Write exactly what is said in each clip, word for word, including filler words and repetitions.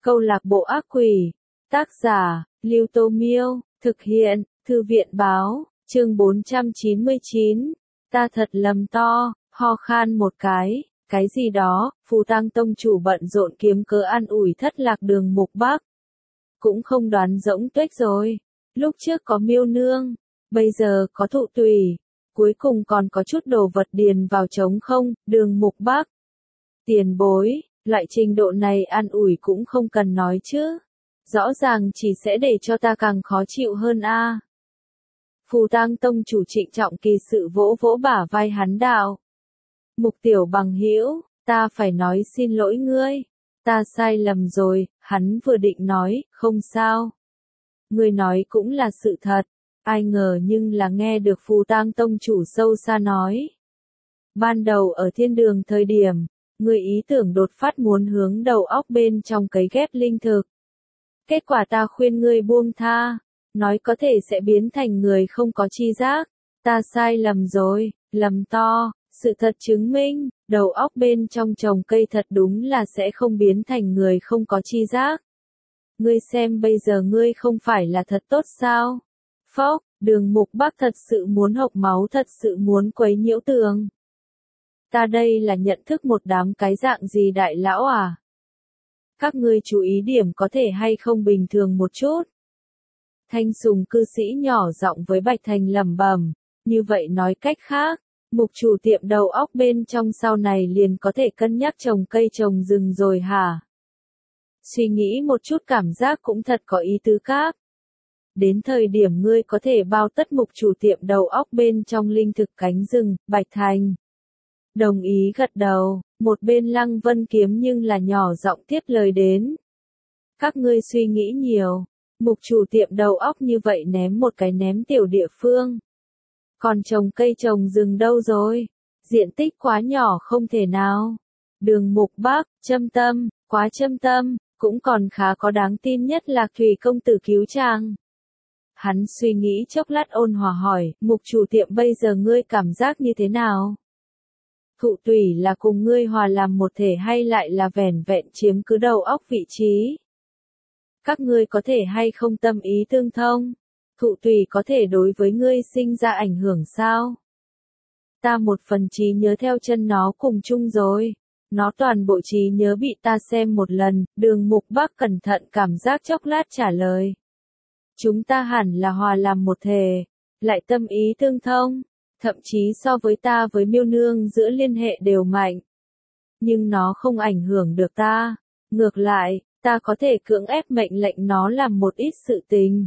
Câu lạc bộ ác quỷ. Tác giả, Lưu Tô Miêu. Thực hiện, Thư viện Báo. Chương bốn trăm chín mươi chín. Ta thật lầm to, ho khan một cái. Cái gì đó, Phù Tang tông chủ bận rộn kiếm cớ an ủi thất lạc Đường Mục Bắc. Cũng không đoán rỗng tuếch rồi. Lúc trước có Miêu Nương, bây giờ có Thụ Tùy, cuối cùng còn có chút đồ vật điền vào trống không, Đường Mục Bắc. Tiền bối, loại trình độ này an ủi cũng không cần nói chứ. Rõ ràng chỉ sẽ để cho ta càng khó chịu hơn a. À. Phù Tang tông chủ trịnh trọng kỳ sự vỗ vỗ bả vai hắn đạo. Mục tiểu bằng hữu, ta phải nói xin lỗi ngươi. Ta sai lầm rồi, hắn vừa định nói, không sao. Ngươi nói cũng là sự thật, ai ngờ nhưng là nghe được Phù Tang tông chủ sâu xa nói. Ban đầu ở thiên đường thời điểm, ngươi ý tưởng đột phát muốn hướng đầu óc bên trong cấy ghép linh thực. Kết quả ta khuyên ngươi buông tha, nói có thể sẽ biến thành người không có tri giác. Ta sai lầm rồi, lầm to, sự thật chứng minh, đầu óc bên trong trồng cây thật đúng là sẽ không biến thành người không có tri giác. Ngươi xem bây giờ ngươi không phải là thật tốt sao? Phốc, Đường Mục Bắc thật sự muốn hộc máu, thật sự muốn quấy nhiễu tường. Ta đây là nhận thức một đám cái dạng gì đại lão à? Các ngươi chú ý điểm có thể hay không bình thường một chút. Thanh Sùng cư sĩ nhỏ giọng với Bạch Thành lẩm bẩm, như vậy nói cách khác, mục chủ tiệm đầu óc bên trong sau này liền có thể cân nhắc trồng cây trồng rừng rồi hả? Suy nghĩ một chút cảm giác cũng thật có ý tứ cáp. Đến thời điểm ngươi có thể bao tất mục chủ tiệm đầu óc bên trong linh thực cánh rừng, Bạch Thành. Đồng ý gật đầu, một bên Lăng Vân Kiếm nhưng là nhỏ giọng tiếp lời đến. Các ngươi suy nghĩ nhiều, mục chủ tiệm đầu óc như vậy ném một cái ném tiểu địa phương. Còn trồng cây trồng rừng đâu rồi? Diện tích quá nhỏ không thể nào. Đường Mục Bắc, châm tâm, quá châm tâm, cũng còn khá có đáng tin nhất là Thủy công tử cứu chàng. Hắn suy nghĩ chốc lát ôn hòa hỏi, mục chủ tiệm bây giờ ngươi cảm giác như thế nào? Thụ Tùy là cùng ngươi hòa làm một thể hay lại là vẻn vẹn chiếm cứ đầu óc vị trí? Các ngươi có thể hay không tâm ý tương thông? Thụ Tùy có thể đối với ngươi sinh ra ảnh hưởng sao? Ta một phần trí nhớ theo chân nó cùng chung rồi. Nó toàn bộ trí nhớ bị ta xem một lần, Đường Mục Bắc cẩn thận cảm giác chốc lát trả lời. Chúng ta hẳn là hòa làm một thể, lại tâm ý tương thông, thậm chí so với ta với Miêu Nương giữa liên hệ đều mạnh. Nhưng nó không ảnh hưởng được ta, ngược lại, ta có thể cưỡng ép mệnh lệnh nó làm một ít sự tình.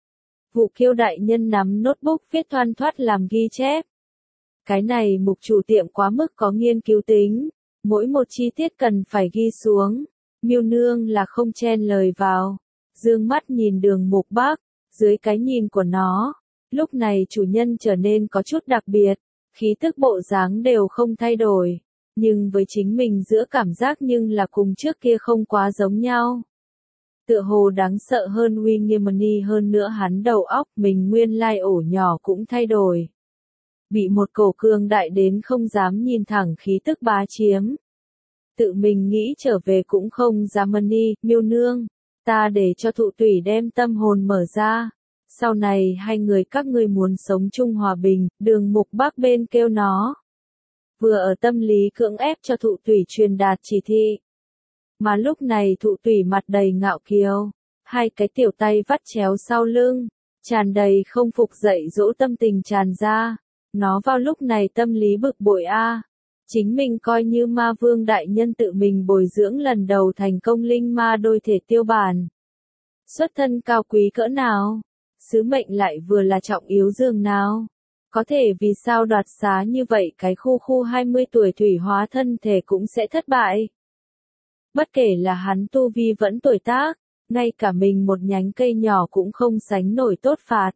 Vụ Kiêu đại nhân nắm notebook viết thoăn thoắt làm ghi chép. Cái này mục chủ tiệm quá mức có nghiên cứu tính, mỗi một chi tiết cần phải ghi xuống. Miêu Nương là không chen lời vào, dương mắt nhìn Đường Mục Bắc, dưới cái nhìn của nó, lúc này chủ nhân trở nên có chút đặc biệt, khí tức bộ dáng đều không thay đổi, nhưng với chính mình giữa cảm giác nhưng là cùng trước kia không quá giống nhau. Tựa hồ đáng sợ hơn uy nghiêm hơn nữa hắn đầu óc mình nguyên lai ổ nhỏ cũng thay đổi. Bị một cổ cường đại đến không dám nhìn thẳng khí tức bá chiếm. Tự mình nghĩ trở về cũng không dám mani, Miêu Nương, ta để cho Thụ Tùy đem tâm hồn mở ra. Sau này hai người các ngươi muốn sống chung hòa bình, Đường Mục Bắc bên kêu nó. Vừa ở tâm lý cưỡng ép cho Thụ Tùy truyền đạt chỉ thị. Mà lúc này Thụ Tùy mặt đầy ngạo kiều, hai cái tiểu tay vắt chéo sau lưng, tràn đầy không phục dậy dỗ tâm tình tràn ra. Nó vào lúc này tâm lý bực bội a, à. Chính mình coi như ma vương đại nhân tự mình bồi dưỡng lần đầu thành công linh ma đôi thể tiêu bản. Xuất thân cao quý cỡ nào? Sứ mệnh lại vừa là trọng yếu dường nào? Có thể vì sao đoạt xá như vậy cái khu khu hai mươi tuổi thủy hóa thân thể cũng sẽ thất bại? Bất kể là hắn tu vi vẫn tuổi tác, ngay cả mình một nhánh cây nhỏ cũng không sánh nổi tốt phạt.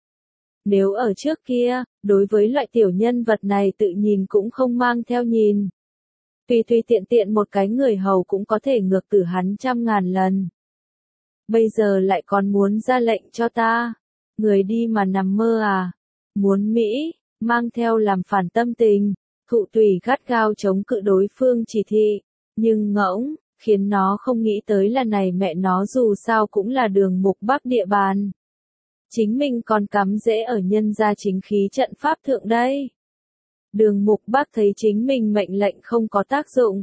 Nếu ở trước kia, đối với loại tiểu nhân vật này tự nhìn cũng không mang theo nhìn. Tùy tùy tiện tiện một cái người hầu cũng có thể ngược tử hắn trăm ngàn lần. Bây giờ lại còn muốn ra lệnh cho ta. Người đi mà nằm mơ à? Muốn Mỹ, mang theo làm phản tâm tình. Thụ Tùy gắt gao chống cự đối phương chỉ thị. Nhưng ngỗng, khiến nó không nghĩ tới là này mẹ nó dù sao cũng là Đường Mục Bắc địa bàn. Chính mình còn cắm rễ ở nhân gia chính khí trận pháp thượng đây. Đường Mục Bắc thấy chính mình mệnh lệnh không có tác dụng.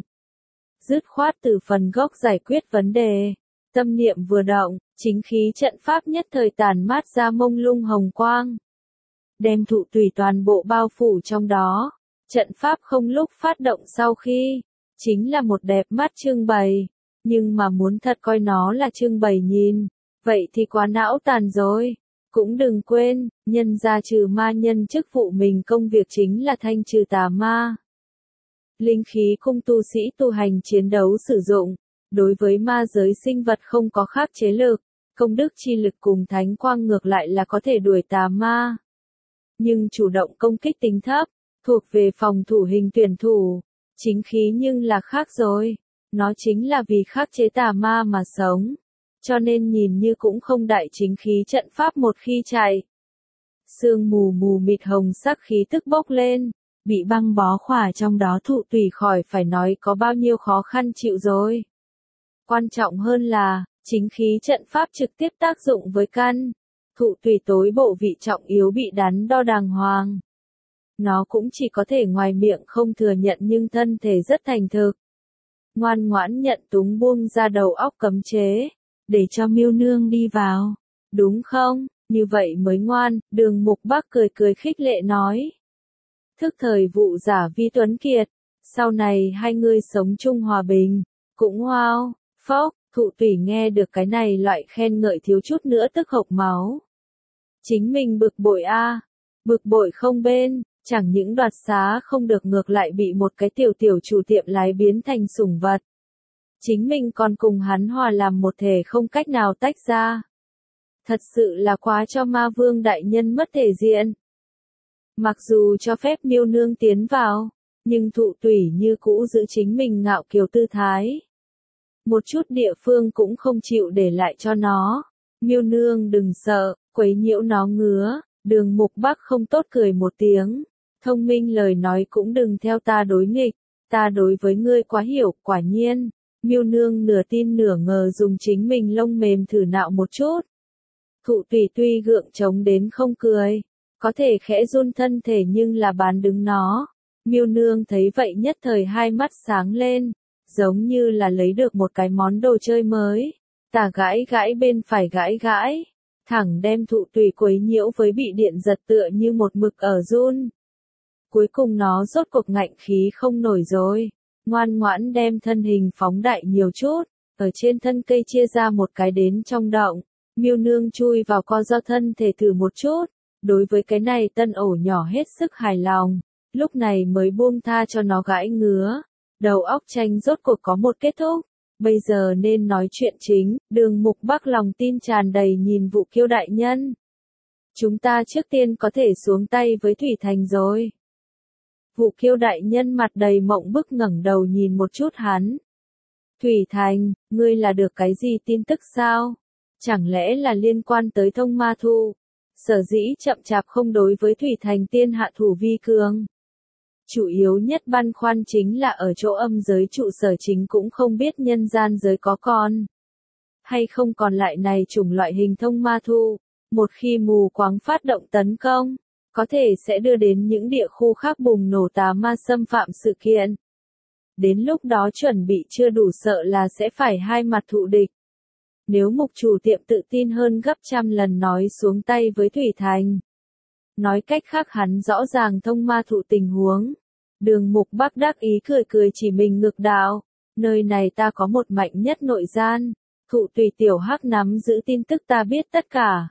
Dứt khoát từ phần gốc giải quyết vấn đề. Tâm niệm vừa động, chính khí trận pháp nhất thời tàn mát ra mông lung hồng quang. Đem thụ tùy toàn bộ bao phủ trong đó. Trận pháp không lúc phát động sau khi, chính là một đẹp mắt trưng bày. Nhưng mà muốn thật coi nó là trưng bày nhìn, vậy thì quá não tàn rồi. Cũng đừng quên, nhân gia trừ ma nhân chức vụ mình công việc chính là thanh trừ tà ma. Linh khí cung tu sĩ tu hành chiến đấu sử dụng, đối với ma giới sinh vật không có khác chế lực, công đức chi lực cùng thánh quang ngược lại là có thể đuổi tà ma. Nhưng chủ động công kích tính thấp, thuộc về phòng thủ hình tuyển thủ, chính khí nhưng là khác rồi, nó chính là vì khắc chế tà ma mà sống. Cho nên nhìn như cũng không đại chính khí trận pháp một khi chạy. Sương mù mù mịt hồng sắc khí tức bốc lên, bị băng bó khỏa trong đó thụ tùy khỏi phải nói có bao nhiêu khó khăn chịu rồi. Quan trọng hơn là, chính khí trận pháp trực tiếp tác dụng với căn, thụ tùy tối bộ vị trọng yếu bị đắn đo đàng hoàng. Nó cũng chỉ có thể ngoài miệng không thừa nhận nhưng thân thể rất thành thực. Ngoan ngoãn nhận túng buông ra đầu óc cấm chế. Để cho Miêu Nương đi vào, đúng không, như vậy mới ngoan, Đường Mục Bắc cười cười khích lệ nói. Thức thời vụ giả vi tuấn kiệt, sau này hai người sống chung hòa bình, cũng wow, phốc, thụ tùy nghe được cái này loại khen ngợi thiếu chút nữa tức hộc máu. Chính mình bực bội a, à, bực bội không bên, chẳng những đoạt xá không được ngược lại bị một cái tiểu tiểu chủ tiệm lái biến thành sủng vật. Chính mình còn cùng hắn hòa làm một thể không cách nào tách ra. Thật sự là quá cho ma vương đại nhân mất thể diện. Mặc dù cho phép Miêu Nương tiến vào, nhưng thụ tùy như cũ giữ chính mình ngạo kiều tư thái. Một chút địa phương cũng không chịu để lại cho nó. Miêu Nương đừng sợ, quấy nhiễu nó ngứa. Đường Mục Bắc không tốt cười một tiếng. Thông minh lời nói cũng đừng theo ta đối nghịch. Ta đối với ngươi quá hiểu, quả nhiên. Miêu Nương nửa tin nửa ngờ dùng chính mình lông mềm thử nạo một chút. Thụ tùy tuy gượng chống đến không cười, có thể khẽ run thân thể nhưng là bán đứng nó. Miêu Nương thấy vậy nhất thời hai mắt sáng lên, giống như là lấy được một cái món đồ chơi mới. Tà gãi gãi bên phải gãi gãi, thẳng đem thụ tùy quấy nhiễu với bị điện giật tựa như một mực ở run. Cuối cùng nó rốt cuộc ngạnh khí không nổi rồi. Ngoan ngoãn đem thân hình phóng đại nhiều chút, ở trên thân cây chia ra một cái đến trong động. Miêu Nương chui vào co do thân thể thử một chút, đối với cái này tân ổ nhỏ hết sức hài lòng, lúc này mới buông tha cho nó gãi ngứa. Đầu óc tranh rốt cuộc có một kết thúc, bây giờ nên nói chuyện chính. Đường Mục Bắc lòng tin tràn đầy nhìn Vũ Kiêu đại nhân. Chúng ta trước tiên có thể xuống tay với Thủy Thành rồi. Vũ Kiêu đại nhân mặt đầy mộng bức ngẩng đầu nhìn một chút hắn. Thủy Thành, ngươi là được cái gì tin tức sao? Chẳng lẽ là liên quan tới Thông Ma Thụ? Sở dĩ chậm chạp không đối với Thủy Thành tiên hạ thủ vi cường. Chủ yếu nhất băn khoăn chính là ở chỗ âm giới trụ sở chính cũng không biết nhân gian giới có còn hay không còn lại này chủng loại hình Thông Ma Thụ. Một khi mù quáng phát động tấn công, có thể sẽ đưa đến những địa khu khác bùng nổ tà ma xâm phạm sự kiện. Đến lúc đó chuẩn bị chưa đủ sợ là sẽ phải hai mặt thụ địch. Nếu mục chủ tiệm tự tin hơn gấp trăm lần nói xuống tay với Thủy Thành. Nói cách khác hắn rõ ràng Thông Ma Thụ tình huống. Đường Mục Bắc đắc ý cười cười chỉ mình ngực đạo. Nơi này ta có một mạnh nhất nội gian. Thụ tùy tiểu hắc nắm giữ tin tức ta biết tất cả.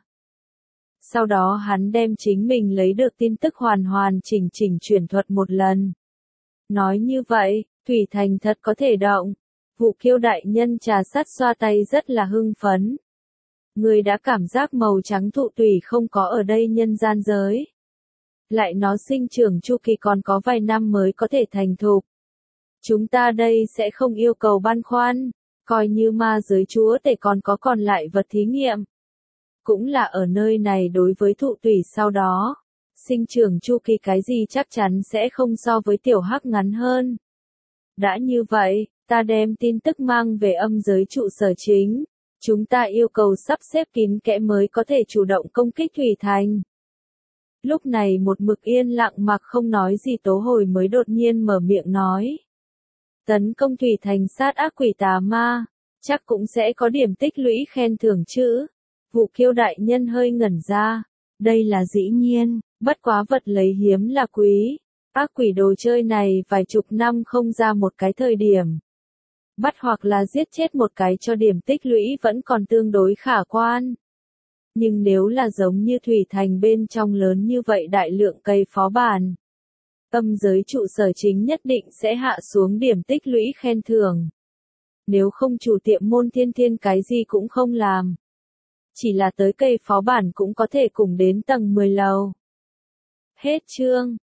Sau đó hắn đem chính mình lấy được tin tức hoàn hoàn chỉnh chỉnh chuyển thuật một lần. Nói như vậy, Thủy Thành thật có thể động. Vũ Kiêu đại nhân trà sắt xoa tay rất là hưng phấn. Người đã cảm giác màu trắng thụ tùy không có ở đây nhân gian giới. Lại nó sinh trưởng chu kỳ còn có vài năm mới có thể thành thục. Chúng ta đây sẽ không yêu cầu băn khoăn, coi như ma giới chúa tể còn có còn lại vật thí nghiệm. Cũng là ở nơi này đối với thụ tùy sau đó, sinh trưởng chu kỳ cái gì chắc chắn sẽ không so với tiểu hắc ngắn hơn. Đã như vậy, Ta đem tin tức mang về âm giới trụ sở chính. Chúng ta yêu cầu sắp xếp kín kẽ mới có thể chủ động công kích Thủy Thành. Lúc này một mực yên lặng mặc không nói gì Tố Hồi mới đột nhiên mở miệng nói. Tấn công Thủy Thành sát ác quỷ tà ma, chắc cũng sẽ có điểm tích lũy khen thưởng chứ. Vụ Kiêu đại nhân hơi ngẩn ra. Đây là dĩ nhiên, bất quá vật lấy hiếm là quý. Ác quỷ đồ chơi này vài chục năm không ra một cái thời điểm. Bắt hoặc là giết chết một cái cho điểm tích lũy vẫn còn tương đối khả quan. Nhưng nếu là giống như Thủy Thành bên trong lớn như vậy đại lượng cây phó bản, âm giới trụ sở chính nhất định sẽ hạ xuống điểm tích lũy khen thưởng. Nếu không chủ tiệm Môn Thiên Thiên cái gì cũng không làm. Chỉ là tới cây phó bản cũng có thể cùng đến tầng mười lầu. Hết chương.